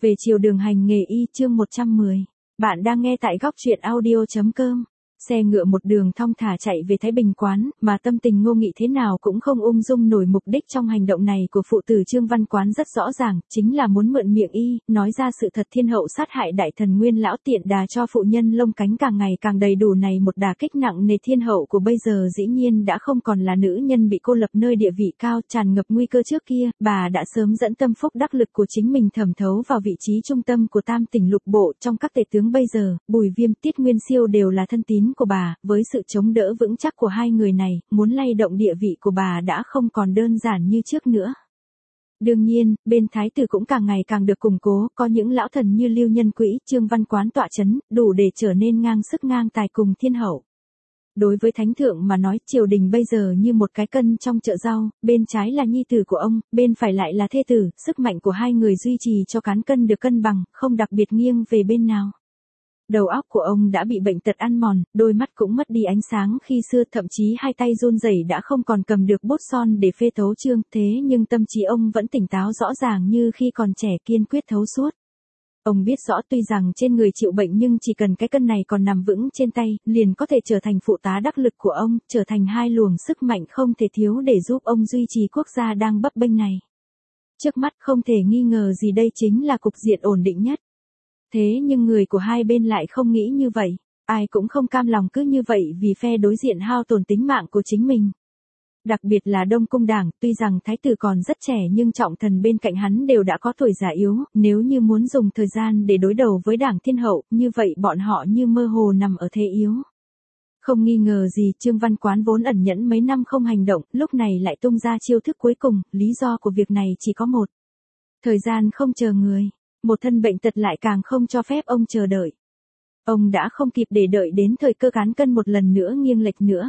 Về chiều đường hành nghề y chương 110. Bạn đang nghe tại góc truyện audio.com. Xe ngựa một đường thong thả chạy về Thái Bình quán, mà tâm tình Ngô Nghị thế nào cũng không ung dung nổi. Mục đích trong hành động này của phụ tử Trương Văn Quán rất rõ ràng, chính là muốn mượn miệng y, nói ra sự thật thiên hậu sát hại đại thần Nguyên lão tiện đà cho phụ nhân lông cánh càng ngày càng đầy đủ này một đả kích nặng nề. Thiên hậu của bây giờ dĩ nhiên đã không còn là nữ nhân bị cô lập nơi địa vị cao tràn ngập nguy cơ trước kia, bà đã sớm dẫn tâm phúc đắc lực của chính mình thẩm thấu vào vị trí trung tâm của tam tỉnh lục bộ. Trong các tể tướng bây giờ, Bùi Viêm, Tiết Nguyên Siêu đều là thân tín của bà, với sự chống đỡ vững chắc của hai người này, muốn lay động địa vị của bà đã không còn đơn giản như trước nữa. Đương nhiên, bên thái tử cũng càng ngày càng được củng cố, có những lão thần như Lưu Nhân Quỹ, Trương Văn Quán tọa chấn, đủ để trở nên ngang sức ngang tài cùng thiên hậu. Đối với thánh thượng mà nói, triều đình bây giờ như một cái cân trong chợ rau, bên trái là nhi tử của ông, bên phải lại là thê tử, sức mạnh của hai người duy trì cho cán cân được cân bằng, không đặc biệt nghiêng về bên nào. Đầu óc của ông đã bị bệnh tật ăn mòn, đôi mắt cũng mất đi ánh sáng khi xưa, thậm chí hai tay run rẩy đã không còn cầm được bút son để phê thấu chương, thế nhưng tâm trí ông vẫn tỉnh táo rõ ràng như khi còn trẻ, kiên quyết thấu suốt. Ông biết rõ tuy rằng trên người chịu bệnh nhưng chỉ cần cái cân này còn nằm vững trên tay, liền có thể trở thành phụ tá đắc lực của ông, trở thành hai luồng sức mạnh không thể thiếu để giúp ông duy trì quốc gia đang bấp bênh này. Trước mắt không thể nghi ngờ gì đây chính là cục diện ổn định nhất. Thế nhưng người của hai bên lại không nghĩ như vậy, ai cũng không cam lòng cứ như vậy vì phe đối diện hao tổn tính mạng của chính mình. Đặc biệt là Đông Cung Đảng, tuy rằng thái tử còn rất trẻ nhưng trọng thần bên cạnh hắn đều đã có tuổi già yếu, nếu như muốn dùng thời gian để đối đầu với Đảng Thiên Hậu, như vậy bọn họ như mơ hồ nằm ở thế yếu. Không nghi ngờ gì, Trương Văn Quán vốn ẩn nhẫn mấy năm không hành động, lúc này lại tung ra chiêu thức cuối cùng, lý do của việc này chỉ có một. Thời gian không chờ người. Một thân bệnh tật lại càng không cho phép ông chờ đợi. Ông đã không kịp để đợi đến thời cơ cán cân một lần nữa nghiêng lệch nữa.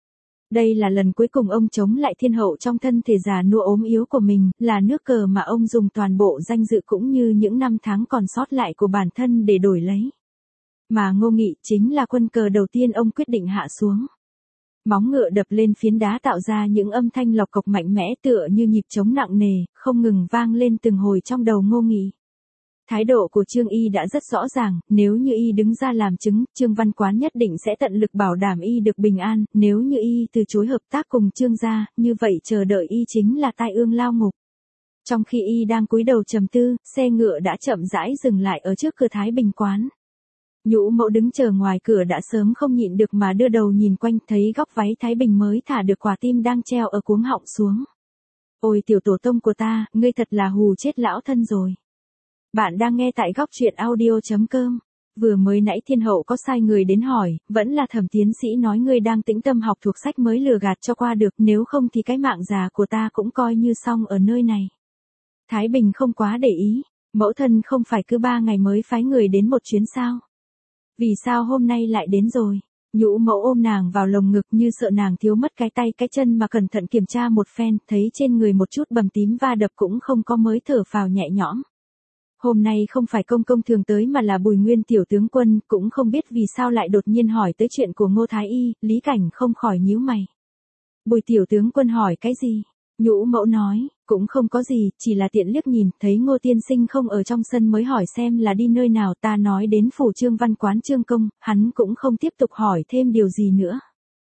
Đây là lần cuối cùng ông chống lại thiên hậu trong thân thể già nua ốm yếu của mình, là nước cờ mà ông dùng toàn bộ danh dự cũng như những năm tháng còn sót lại của bản thân để đổi lấy. Mà Ngô Nghị chính là quân cờ đầu tiên ông quyết định hạ xuống. Móng ngựa đập lên phiến đá tạo ra những âm thanh lộc cộc mạnh mẽ tựa như nhịp trống nặng nề, không ngừng vang lên từng hồi trong đầu Ngô Nghị. Thái độ của Trương Y đã rất rõ ràng, nếu như Y đứng ra làm chứng, Trương Văn Quán nhất định sẽ tận lực bảo đảm Y được bình an, nếu như Y từ chối hợp tác cùng Trương gia, như vậy chờ đợi Y chính là tai ương lao ngục. Trong khi Y đang cúi đầu trầm tư, xe ngựa đã chậm rãi dừng lại ở trước cửa Thái Bình quán. Nhũ Mẫu đứng chờ ngoài cửa đã sớm không nhịn được mà đưa đầu nhìn quanh, thấy góc váy Thái Bình mới thả được quả tim đang treo ở cuống họng xuống. Ôi tiểu tổ tông của ta, ngươi thật là hù chết lão thân rồi. Bạn đang nghe tại góc truyện audio.com. Vừa mới nãy thiên hậu có sai người đến hỏi, vẫn là Thẩm tiến sĩ nói ngươi đang tĩnh tâm học thuộc sách mới lừa gạt cho qua được, nếu không thì cái mạng già của ta cũng coi như xong ở nơi này. Thái Bình không quá để ý, mẫu thân không phải cứ 3 ngày mới phái người đến một chuyến sao? Vì sao hôm nay lại đến rồi? Nhũ Mẫu ôm nàng vào lồng ngực như sợ nàng thiếu mất cái tay cái chân mà cẩn thận kiểm tra một phen, thấy trên người một chút bầm tím va đập cũng không có mới thở phào nhẹ nhõm. Hôm nay không phải công công thường tới mà là Bùi Nguyên tiểu tướng quân, cũng không biết vì sao lại đột nhiên hỏi tới chuyện của Ngô Thái Y, Lý Cảnh không khỏi nhíu mày. Bùi tiểu tướng quân hỏi cái gì? Nhũ Mẫu nói, cũng không có gì, chỉ là tiện liếc nhìn, thấy Ngô tiên sinh không ở trong sân mới hỏi xem là đi nơi nào, ta nói đến phủ Trương Văn Quán Trương công, hắn cũng không tiếp tục hỏi thêm điều gì nữa.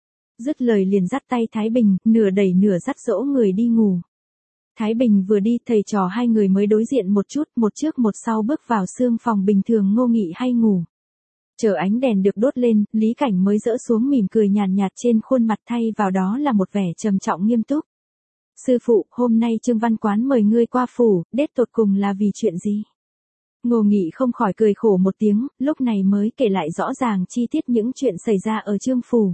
Dứt lời liền dắt tay Thái Bình, nửa đẩy nửa dắt dỗ người đi ngủ. Thái Bình vừa đi, thầy trò hai người mới đối diện một chút, một trước một sau bước vào sương phòng bình thường Ngô Nghị hay ngủ. Chờ ánh đèn được đốt lên, Lý Cảnh mới dỡ xuống mỉm cười nhàn nhạt trên khuôn mặt, thay vào đó là một vẻ trầm trọng nghiêm túc. Sư phụ, hôm nay Trương Văn Quán mời ngươi qua phủ, đết tột cùng là vì chuyện gì? Ngô Nghị không khỏi cười khổ một tiếng, lúc này mới kể lại rõ ràng chi tiết những chuyện xảy ra ở Trương phủ.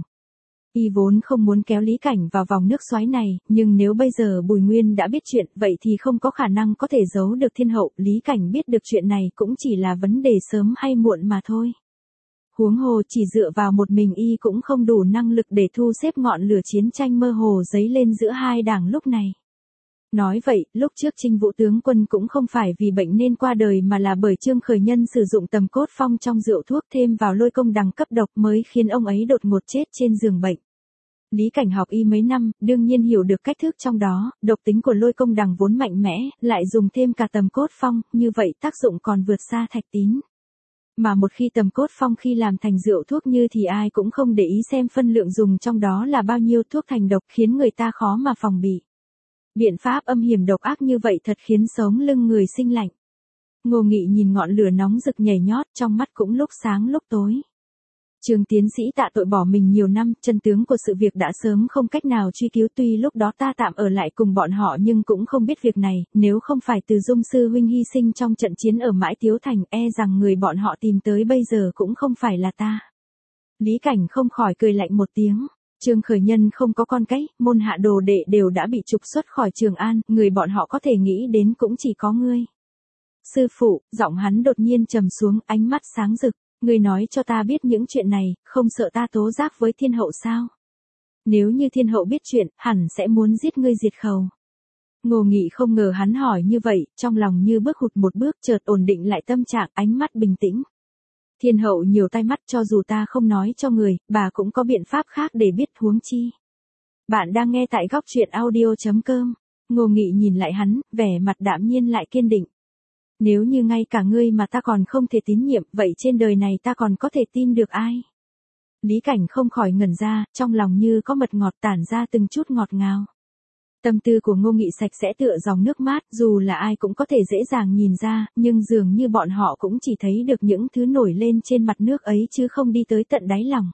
Y vốn không muốn kéo Lý Cảnh vào vòng nước xoáy này, nhưng nếu bây giờ Bùi Nguyên đã biết chuyện, vậy thì không có khả năng có thể giấu được thiên hậu, Lý Cảnh biết được chuyện này cũng chỉ là vấn đề sớm hay muộn mà thôi. Huống hồ chỉ dựa vào một mình Y cũng không đủ năng lực để thu xếp ngọn lửa chiến tranh mơ hồ dấy lên giữa hai đảng lúc này. Nói vậy, lúc trước Trinh Vũ tướng quân cũng không phải vì bệnh nên qua đời mà là bởi Trương Khởi Nhân sử dụng tầm cốt phong trong rượu thuốc thêm vào lôi công đằng cấp độc mới khiến ông ấy đột ngột chết trên giường bệnh. Lý Cảnh học y mấy năm, đương nhiên hiểu được cách thức trong đó, độc tính của lôi công đằng vốn mạnh mẽ, lại dùng thêm cả tầm cốt phong, như vậy tác dụng còn vượt xa thạch tín. Mà một khi tầm cốt phong khi làm thành rượu thuốc như thì ai cũng không để ý xem phân lượng dùng trong đó là bao nhiêu thuốc thành độc, khiến người ta khó mà phòng bị. Biện pháp âm hiểm độc ác như vậy thật khiến sống lưng người sinh lạnh. Ngô Nghị nhìn ngọn lửa nóng rực nhảy nhót, trong mắt cũng lúc sáng lúc tối. Trường tiến sĩ tạ tội bỏ mình nhiều năm, chân tướng của sự việc đã sớm không cách nào truy cứu, tuy lúc đó ta tạm ở lại cùng bọn họ nhưng cũng không biết việc này, nếu không phải Từ Dung sư huynh hy sinh trong trận chiến ở Mãi Tiếu Thành, e rằng người bọn họ tìm tới bây giờ cũng không phải là ta. Lý Cảnh không khỏi cười lạnh một tiếng. Trương Khởi Nhân không có con cái, môn hạ đồ đệ đều đã bị trục xuất khỏi Trường An, người bọn họ có thể nghĩ đến cũng chỉ có ngươi. Sư phụ, giọng hắn đột nhiên trầm xuống, ánh mắt sáng rực. Ngươi nói cho ta biết những chuyện này, không sợ ta tố giác với thiên hậu sao? Nếu như thiên hậu biết chuyện, hẳn sẽ muốn giết ngươi diệt khẩu. Ngô Nghị không ngờ hắn hỏi như vậy, trong lòng như bước hụt một bước, chợt ổn định lại tâm trạng, ánh mắt bình tĩnh. Thiên hậu nhiều tai mắt, cho dù ta không nói cho người, bà cũng có biện pháp khác để biết, huống chi. Bạn đang nghe tại góc truyện audio.com. Ngô Nghị nhìn lại hắn, vẻ mặt đạm nhiên lại kiên định. Nếu như ngay cả ngươi mà ta còn không thể tín nhiệm, vậy trên đời này ta còn có thể tin được ai? Lý Cảnh không khỏi ngẩn ra, trong lòng như có mật ngọt tản ra từng chút ngọt ngào. Tâm tư của Ngô Nghị sạch sẽ tựa dòng nước mát, dù là ai cũng có thể dễ dàng nhìn ra, nhưng dường như bọn họ cũng chỉ thấy được những thứ nổi lên trên mặt nước ấy chứ không đi tới tận đáy lòng.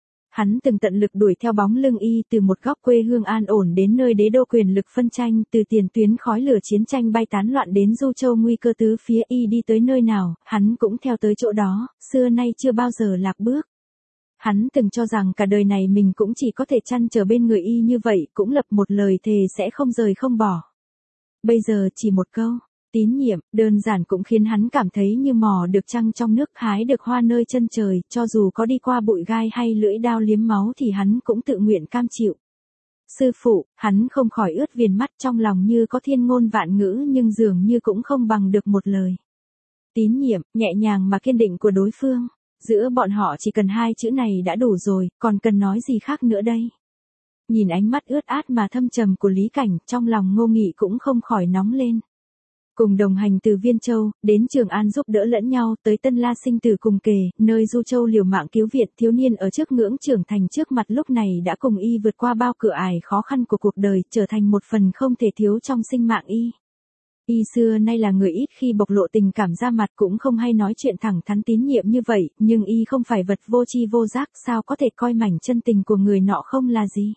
Hắn từng tận lực đuổi theo bóng lưng y từ một góc quê hương an ổn đến nơi đế đô quyền lực phân tranh, từ tiền tuyến khói lửa chiến tranh bay tán loạn đến Du Châu nguy cơ tứ phía, y đi tới nơi nào, hắn cũng theo tới chỗ đó, xưa nay chưa bao giờ lạc bước. Hắn từng cho rằng cả đời này mình cũng chỉ có thể chăn trở bên người y như vậy, cũng lập một lời thề sẽ không rời không bỏ. Bây giờ chỉ một câu, tín nhiệm, đơn giản cũng khiến hắn cảm thấy như mò được trăng trong nước, hái được hoa nơi chân trời, cho dù có đi qua bụi gai hay lưỡi đao liếm máu thì hắn cũng tự nguyện cam chịu. Sư phụ, hắn không khỏi ướt viền mắt, trong lòng như có thiên ngôn vạn ngữ nhưng dường như cũng không bằng được một lời. Tín nhiệm, nhẹ nhàng mà kiên định của đối phương. Giữa bọn họ chỉ cần hai chữ này đã đủ rồi, còn cần nói gì khác nữa đây? Nhìn ánh mắt ướt át mà thâm trầm của Lý Cảnh, trong lòng Ngô Nghị cũng không khỏi nóng lên. Cùng đồng hành từ Viên Châu, đến Trường An giúp đỡ lẫn nhau, tới Tân La sinh tử cùng kề, nơi Du Châu liều mạng cứu Việt, thiếu niên ở trước ngưỡng trưởng thành trước mặt lúc này đã cùng y vượt qua bao cửa ải khó khăn của cuộc đời, trở thành một phần không thể thiếu trong sinh mạng y. Y xưa nay là người ít khi bộc lộ tình cảm ra mặt, cũng không hay nói chuyện thẳng thắn tín nhiệm như vậy, nhưng y không phải vật vô tri vô giác, sao có thể coi mảnh chân tình của người nọ không là gì.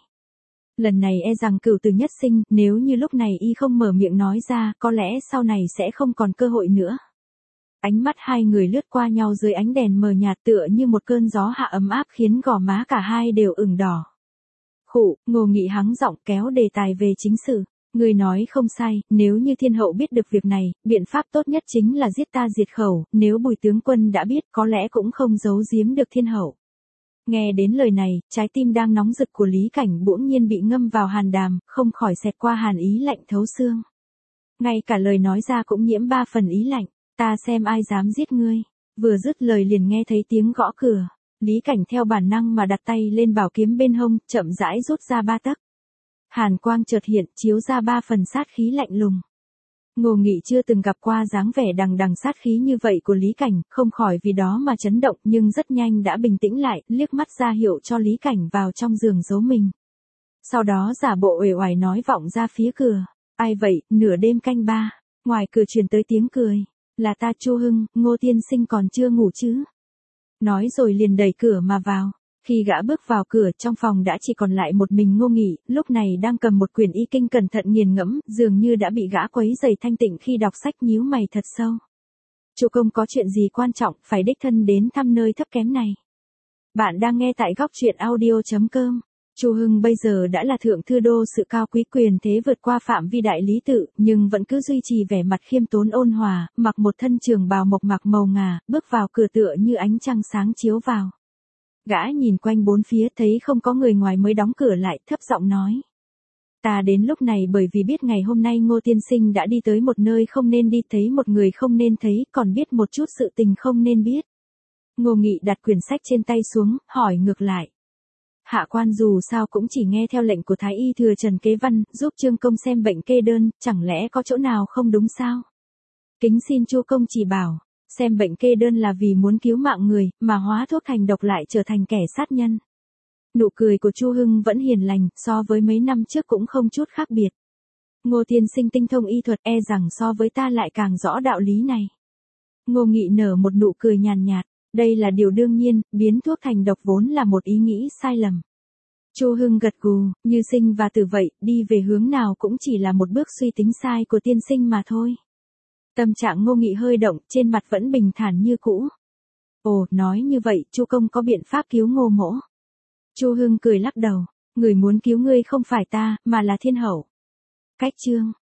Lần này e rằng cửu tử nhất sinh, nếu như lúc này y không mở miệng nói ra, có lẽ sau này sẽ không còn cơ hội nữa. Ánh mắt hai người lướt qua nhau dưới ánh đèn mờ nhạt tựa như một cơn gió hạ ấm áp khiến gò má cả hai đều ửng đỏ. Khụ, Ngô Nghị hắng giọng kéo đề tài về chính sự. Người nói không sai, nếu như thiên hậu biết được việc này, biện pháp tốt nhất chính là giết ta diệt khẩu, nếu Bùi tướng quân đã biết có lẽ cũng không giấu giếm được thiên hậu. Nghe đến lời này, trái tim đang nóng rực của Lý Cảnh bỗng nhiên bị ngâm vào hàn đàm, không khỏi xẹt qua hàn ý lạnh thấu xương. Ngay cả lời nói ra cũng nhiễm ba phần ý lạnh, ta xem ai dám giết ngươi. Vừa dứt lời liền nghe thấy tiếng gõ cửa, Lý Cảnh theo bản năng mà đặt tay lên bảo kiếm bên hông, chậm rãi rút ra 3 tấc. Hàn quang chợt hiện, chiếu ra 3 phần sát khí lạnh lùng. Ngô Nghị chưa từng gặp qua dáng vẻ đằng đằng sát khí như vậy của Lý Cảnh, không khỏi vì đó mà chấn động, nhưng rất nhanh đã bình tĩnh lại, liếc mắt ra hiệu cho Lý Cảnh vào trong giường giấu mình. Sau đó giả bộ uể oải nói vọng ra phía cửa, ai vậy, nửa đêm canh 3, ngoài cửa truyền tới tiếng cười, là ta Chu Hưng, Ngô tiên sinh còn chưa ngủ chứ? Nói rồi liền đẩy cửa mà vào. Khi gã bước vào cửa, trong phòng đã chỉ còn lại một mình Ngô Nghị, lúc này đang cầm một quyển y kinh cẩn thận nghiền ngẫm, dường như đã bị gã quấy rầy thanh tịnh khi đọc sách, nhíu mày thật sâu. Chu công có chuyện gì quan trọng, phải đích thân đến thăm nơi thấp kém này. Bạn đang nghe tại góc truyện audio.com. Chu Hưng bây giờ đã là thượng thư đô, sự cao quý quyền thế vượt qua phạm vi đại lý tự, nhưng vẫn cứ duy trì vẻ mặt khiêm tốn ôn hòa, mặc một thân trường bào mộc mạc màu ngà, bước vào cửa tựa như ánh trăng sáng chiếu vào. Gã nhìn quanh bốn phía thấy không có người ngoài mới đóng cửa lại, thấp giọng nói. Ta đến lúc này bởi vì biết ngày hôm nay Ngô tiên sinh đã đi tới một nơi không nên đi, thấy một người không nên thấy, còn biết một chút sự tình không nên biết. Ngô Nghị đặt quyển sách trên tay xuống, hỏi ngược lại. Hạ quan dù sao cũng chỉ nghe theo lệnh của Thái y thừa Trần Kế Văn, giúp Trương công xem bệnh kê đơn, chẳng lẽ có chỗ nào không đúng sao? Kính xin Chu công chỉ bảo, xem bệnh kê đơn là vì muốn cứu mạng người, mà hóa thuốc thành độc lại trở thành kẻ sát nhân. Nụ cười của Chu Hưng vẫn hiền lành, so với mấy năm trước cũng không chút khác biệt. Ngô tiên sinh tinh thông y thuật, e rằng so với ta lại càng rõ đạo lý này. Ngô Nghị nở một nụ cười nhàn nhạt, đây là điều đương nhiên, biến thuốc thành độc vốn là một ý nghĩ sai lầm. Chu Hưng gật gù, như sinh và tử vậy, đi về hướng nào cũng chỉ là một bước suy tính sai của tiên sinh mà thôi. Tâm trạng Ngô Nghị hơi động, trên mặt vẫn bình thản như cũ. Ồ, nói như vậy, Chu công có biện pháp cứu Ngô mỗ. Chu Hưng cười lắc đầu, người muốn cứu ngươi không phải ta, mà là Thiên Hậu. Cách chương